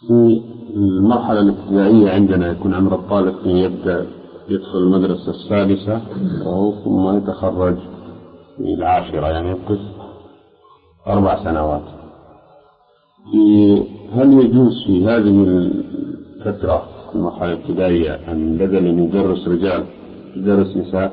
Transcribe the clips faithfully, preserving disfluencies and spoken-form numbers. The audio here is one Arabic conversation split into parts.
في المرحلة الابتدائية عندنا يكون عمر الطالب يبدأ يدخل المدرسة السادسة ثم يتخرج في العاشرة، يعني يمكث أربع سنوات. هل يجوز في هذه الفترة المرحلة الابتدائية أن بدل أن يدرس رجال يدرس نساء؟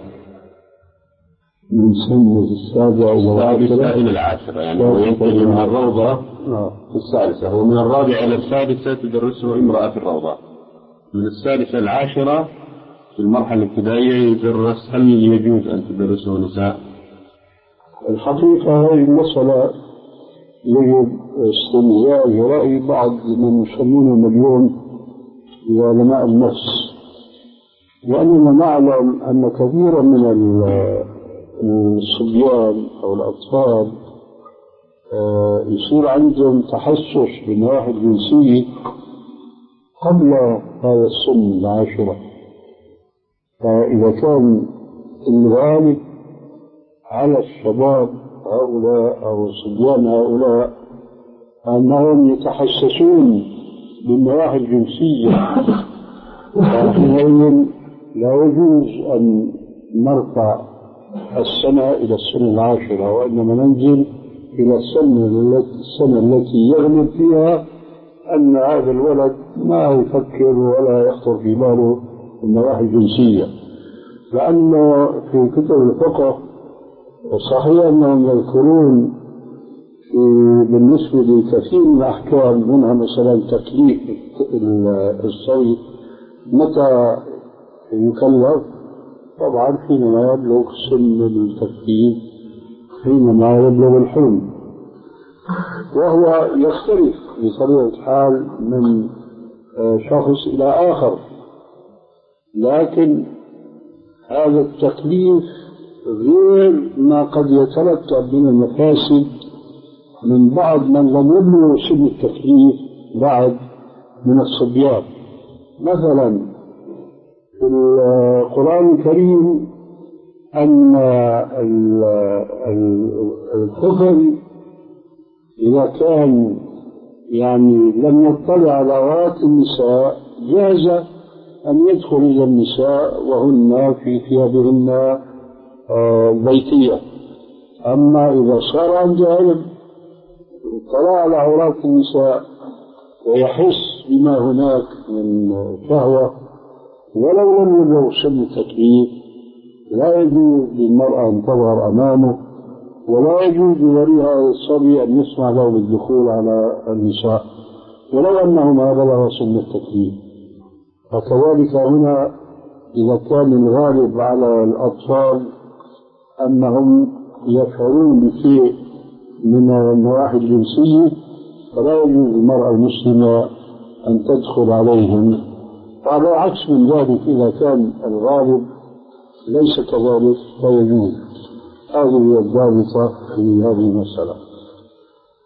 من سن السابعة إلى العاشرة، يعني هو ينتهي من الروضة في السادسة، ومن الرابعة إلى السادسة تدرسه امرأة في الروضة، من السادسة العاشرة في المرحلة الابتدائية يدرس. هل يجوز أن تدرسه نساء؟ الحقيقة هذه المسألة يجب استنزاج رأي بعض من يسمونه اليوم علماء النفس، لأننا نعلم أن كثيرا من الصبيان أو الأطفال يصير عندهم تحسس بالنواحي الجنسية قبل هذا السن العاشرة. فإذا كان الغالب على الشباب هؤلاء أو الصبيان هؤلاء أنهم يتحسسون بالنواحي الجنسية، فحينئذ لا يجوز أن نرفع السنة إلى السنة العاشرة، وإنما ننزل إلى السنة التي, السنة التي يغلب فيها أن هذا الولد ما يفكر ولا يخطر في باله النواحي الجنسية. لأنه في كتب الفقه صحيح أنهم يذكرون بالنسبة لكثير من الأحكام، منها مثلا تكليف الصبي متى يكلف، طبعا حينما يبلغ سن التكليف، حينما يبلغ الحلم، وهو يختلف بطبيعة الحال من شخص إلى آخر. لكن هذا التكليف غير ما قد يترتب من المفاسد من بعض من لم يبلغوا سن التكليف بعد من الصبيان. مثلا في القرآن الكريم أن الطفل إذا كان يعني لم يطلع على عورات النساء جاز أن يدخل إلى النساء وهن في ثيابهن بيتية. أما إذا صار عنده علم اطلع على عورات النساء ويحس بما هناك من شهوة ولو لم يبلغ سن التكليف، لا يجوز للمرأة أن تظهر أمامه، ولا يجوز لولي هذا الصبي أن يسمح له بالدخول على النساء ولو أنه ما بلغ سن التكليف. فكذلك هنا إذا كان الغالب على الأطفال أنهم يشعرون بشيء من النواحي الجنسية، فلا يجوز للمرأة المسلمة أن تدخل عليهم. وعلى عكس من ذلك إذا كان الغالب ليس كذلك فيجوز. هذه هي الضابطة في هذه المسألة.